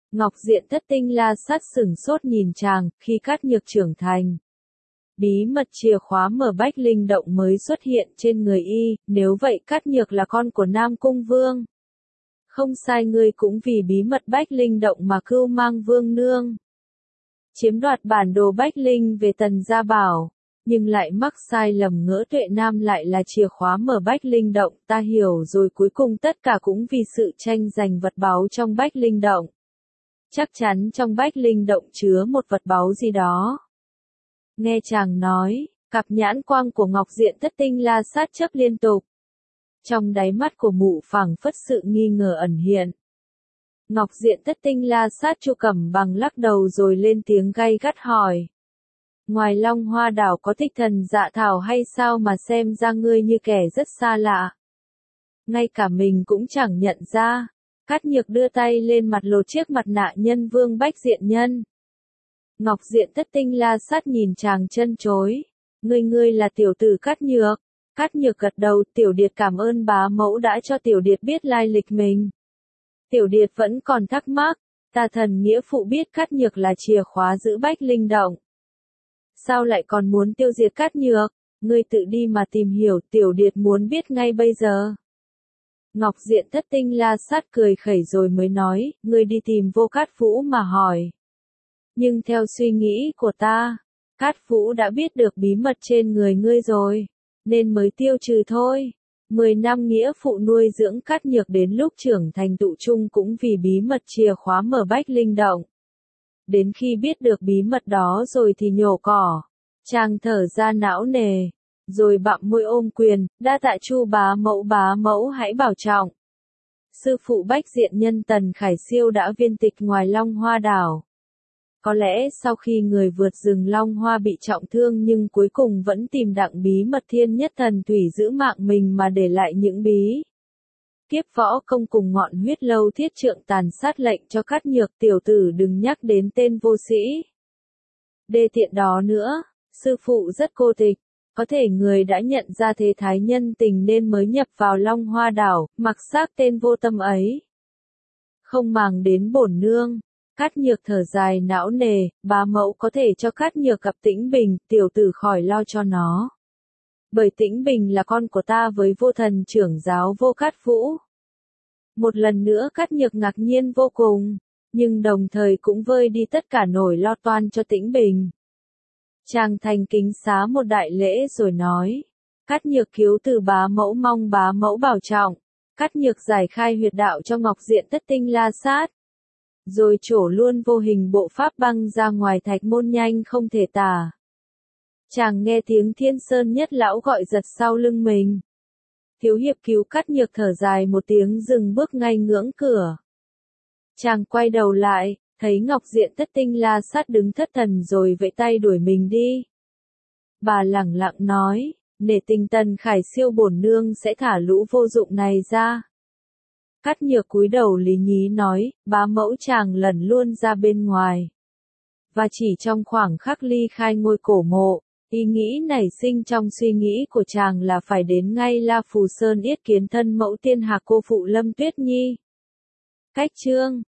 [SPEAKER 1] Ngọc Diện Thất Tinh La Sát sửng sốt nhìn chàng, khi Cát Nhược trưởng thành. Bí mật chìa khóa mở Bách Linh Động mới xuất hiện trên người y, nếu vậy Cát Nhược là con của Nam Cung Vương. Không sai, ngươi cũng vì bí mật Bách Linh Động mà cưu mang Vương Nương. Chiếm đoạt bản đồ Bách Linh về Tần Gia Bảo, nhưng lại mắc sai lầm ngỡ Tuệ Nam lại là chìa khóa mở Bách Linh Động, ta hiểu rồi, cuối cùng tất cả cũng vì sự tranh giành vật báu trong Bách Linh Động. Chắc chắn trong Bách Linh Động chứa một vật báu gì đó. Nghe chàng nói, cặp nhãn quang của Ngọc Diện Thất Tinh La Sát chớp liên tục. Trong đáy mắt của mụ phảng phất sự nghi ngờ ẩn hiện. Ngọc Diện Thất Tinh La Sát Chu Cẩm Bằng lắc đầu rồi lên tiếng gay gắt hỏi. Ngoài Long Hoa đảo có Thích Thần Dạ Thảo hay sao mà xem ra ngươi như kẻ rất xa lạ. Ngay cả mình cũng chẳng nhận ra. Cát Nhược đưa tay lên mặt lột chiếc mặt nạ nhân vương Bách Diện Nhân. Ngọc Diện Thất Tinh La Sát nhìn chàng chân chối. Ngươi là tiểu tử Cát Nhược. Cát Nhược gật đầu, Tiểu Điệt cảm ơn bá mẫu đã cho Tiểu Điệt biết lai lịch mình. Tiểu Điệt vẫn còn thắc mắc, ta thần nghĩa phụ biết Cát Nhược là chìa khóa giữ Bách Linh Động. Sao lại còn muốn tiêu diệt Cát Nhược? Ngươi tự đi mà tìm hiểu, Tiểu Điệt muốn biết ngay bây giờ. Ngọc Diện Thất Tinh La Sát cười khẩy rồi mới nói, ngươi đi tìm Vô Cát Vũ mà hỏi. Nhưng theo suy nghĩ của ta, Cát Vũ đã biết được bí mật trên người ngươi rồi, nên mới tiêu trừ thôi. 10 năm nghĩa phụ nuôi dưỡng Cát Nhược đến lúc trưởng thành tụ chung cũng vì bí mật chìa khóa mở Bách Linh Động. Đến khi biết được bí mật đó rồi thì nhổ cỏ. Chàng thở ra não nề, rồi bặm môi ôm quyền, đa tạ Chu bá mẫu hãy bảo trọng. Sư phụ Bách Diện Nhân Tần Khải Siêu đã viên tịch ngoài Long Hoa đảo. Có lẽ sau khi người vượt rừng Long Hoa bị trọng thương nhưng cuối cùng vẫn tìm đặng bí mật Thiên Nhất Thần Thủy giữ mạng mình mà để lại những bí kiếp võ công cùng ngọn huyết lâu thiết trượng tàn sát, lệnh cho Cát Nhược tiểu tử đừng nhắc đến tên vô sĩ đê tiện đó nữa. Sư phụ rất cô tịch, có thể người đã nhận ra thế thái nhân tình nên mới nhập vào Long Hoa đảo, mặc xác tên vô tâm ấy. Không màng đến bổn nương. Cát Nhược thở dài não nề, bá mẫu có thể cho Cát Nhược gặp Tĩnh Bình, tiểu tử khỏi lo cho nó. Bởi Tĩnh Bình là con của ta với vô thần trưởng giáo Vô Cát Vũ. Một lần nữa Cát Nhược ngạc nhiên vô cùng, nhưng đồng thời cũng vơi đi tất cả nỗi lo toan cho Tĩnh Bình. Chàng thành kính xá một đại lễ rồi nói, Cát Nhược cứu từ bá mẫu, mong bá mẫu bảo trọng. Cát Nhược giải khai huyệt đạo cho Ngọc Diện Thất Tinh La Sát. Rồi trổ luôn vô hình bộ pháp băng ra ngoài thạch môn nhanh không thể tả. Chàng nghe tiếng Thiên Sơn Nhất Lão gọi giật sau lưng mình. Thiếu hiệp cứu Cát Nhược thở dài một tiếng dừng bước ngay ngưỡng cửa. Chàng quay đầu lại, thấy Ngọc Diện Thất Tinh La Sát đứng thất thần rồi vẫy tay đuổi mình đi. Bà lẳng lặng nói, nể tình Tần Khải Siêu bổn nương sẽ thả lũ vô dụng này ra. Cát Nhược cúi đầu lý nhí nói, bá mẫu chàng lần luôn ra bên ngoài. Và chỉ trong khoảng khắc ly khai ngôi cổ mộ, ý nghĩ nảy sinh trong suy nghĩ của chàng là phải đến ngay La Phù Sơn yết kiến thân mẫu tiên hạc cô phụ Lâm Tuyết Nhi. Cách chương